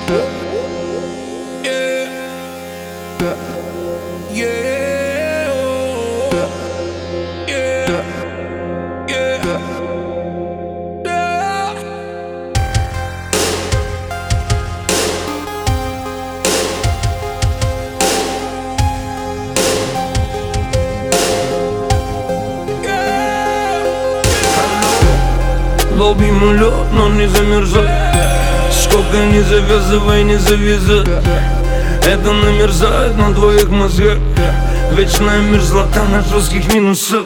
Долбим лед, но не замерзай. Сколько не завязывай, не завязай. Это намерзает на твоих мозгах. Вечная мерзлота на жестких минусах.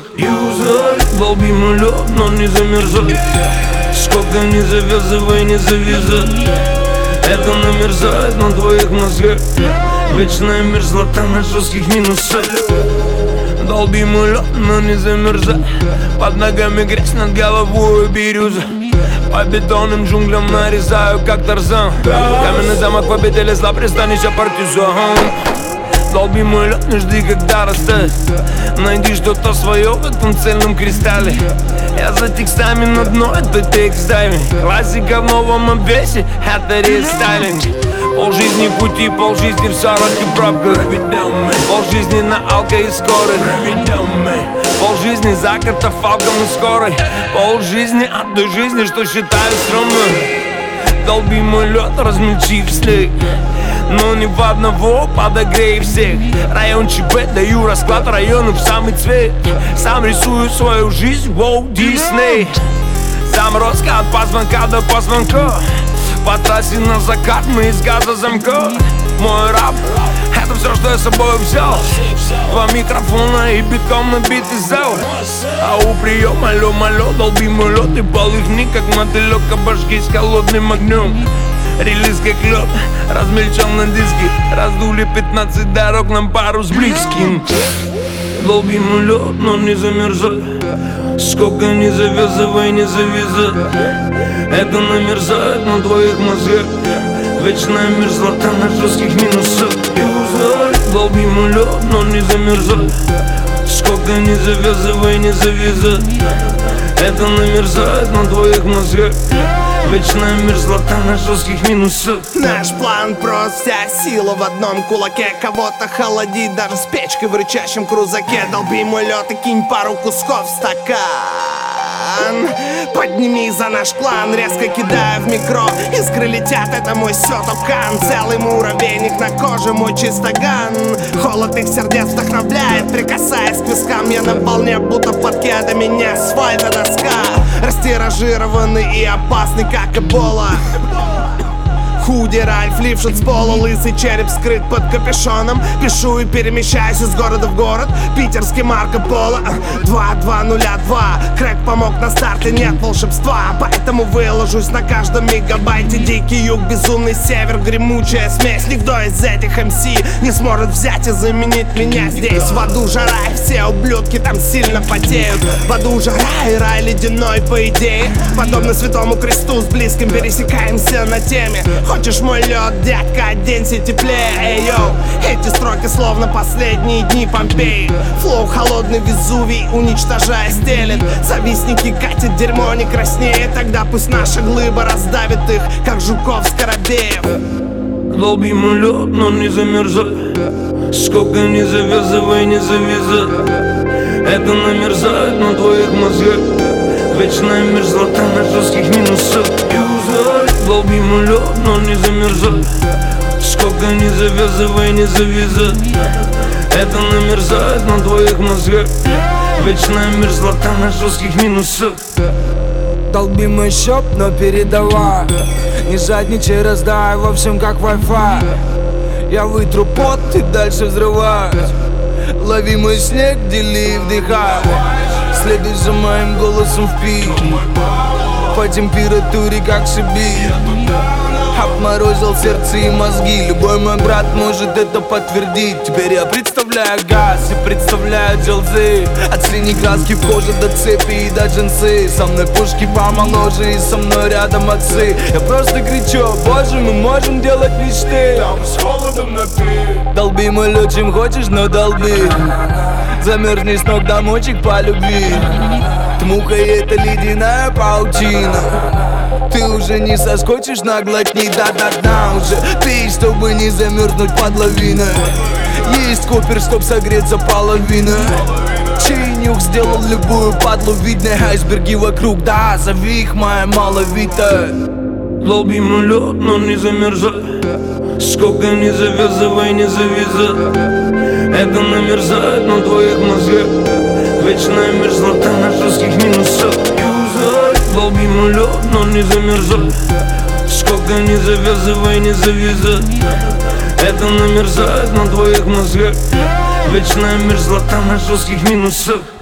Долбим лед, но не замерзай. Сколько не завязывай, не завязай. Это намерзает на твоих мозгах. Вечная мерзлота на жестких минусах. Долбим лед, но не замерзай. Под ногами грязь, над головой бирюза. По бетонным джунглям нарезаю, как Тарзан. Каменный замок в обители зла, пристанище партизан. Долбим лед, не жди, когда растает. Найди что-то свое в этом цельном кристалле. Я за текстами на дно, это текст-дайвинг. Классика в новом обвесе, это рестайлинг. Полжизни в пути, полжизни в 40 пробках. Полжизни на алко и скорых. Полжизни за катафалком и скорой. Полжизни от той жизни, что считаю стрёмной. Долбим лед, размельчив снег. Но не в одного, подогрей всех. Район ЧБ, даю расклад районов в самый цвет. Сам рисую свою жизнь, воу, Дисней. Заморозка от позвонка до позвонка. По трассе на закат мы из газа замка. Мой рап, это все, что я с собой взял. Два микрофона и битком набитый зал. А у приема, алло, долбим лед. И полыхни, как мотылек, обожги с холодным огнем. Релиз как лед, размельчал на диске. Раздули 15 дорог, нам пару с близким. Долбим лед, но не замерзай. Сколько не завязывай, не завязай. Это намерзает на твоих мозгах. Вечная мерзлота на жестких минусах. Долбим лед, но не замерзай. Сколько не завязывай, не завязай. Это намерзает на твоих мозгах. Вечная мерзлота на жестких минусах. Наш план прост, вся сила в одном кулаке. Кого-то холодить даже с печкой в рычащем крузаке. Долбим лед и кинь пару кусков в стакан. Подними за наш клан, резко кидая в микро. Искры летят, это мой сётокан. Целый муравейник на коже, мой чистоган. Холод их сердец вдохновляет, прикасаясь к вискам. Я на волне, будто в платке, до меня асфальта доска. Растиражированный и опасный, как эбола. Худи, Ральф, лившит с пола, лысый череп скрыт под капюшоном. Пишу и перемещаюсь из города в город. Питерский Марко Поло 2202. Крэк помог на старте, нет волшебства. Поэтому выложусь на каждом мегабайте. Дикий юг, безумный север, гремучая смесь. Никто из этих МС не сможет взять и заменить меня здесь. В аду жара, и все ублюдки там сильно потеют. В аду жара и рай ледяной, по идее. Подобно святому кресту с близким пересекаемся на теме. Хочешь мой лед, дядька, оденься теплее, эй, йоу. Эти строки словно последние дни Помпеи. Флоу холодный Везувий, уничтожая стелет. Завистники катят дерьмо, не краснеет. Тогда пусть наша глыба раздавит их, как жуков скоробеев. Долбим лед, но не замерзай. Сколько не завязывай, не завязай. Это намерзает на твоих мозгах. Вечная мерзлота на жестких минусах. Долбим лед, но не замерзай. Сколько не завязывай, не завязай. Это намерзает на твоих мозгах. Вечная мерзлота на жестких минусах. Долбим еще, но передавай. Не жадничай, раздай во всем как Wi-Fi. Я вытру пот и дальше взрываюсь. Лови мой снег, дели и вдыхай. Следуй за моим голосом в пик. По температуре как Сибирь. Обморозил сердце и мозги. Любой мой брат может это подтвердить. Теперь я представляю газ и представляю джелзы. От синей краски в коже до цепи и до джинсы. Со мной пушки помоложе и со мной рядом отцы. Я просто кричу, боже, мы можем делать мечты. Там с холодом на пи. Долби мой лед, чем хочешь, но долби. Замерзни с ног до мочек по любви. Тмухай, это ледяная паутина. Ты Ты уже не соскочишь, наглотни до дна. Уже пей, чтобы не замерзнуть под лавиной. Есть копер, чтоб согреться половина. Чей нюх сделал любую падлу видной. Айсберги вокруг, да, зови их моя маловитая. Долбим лед, но не замерзай. Сколько не завязывай, не завязывай. Это намерзает на твоих мозгах. Вечная мерзлота на жестких минусах. Долбим лед, но не замерзай. Сколько не завязывай, не завязывай. Это намерзает на твоих мозгах. Вечная мерзлота на жестких минусах.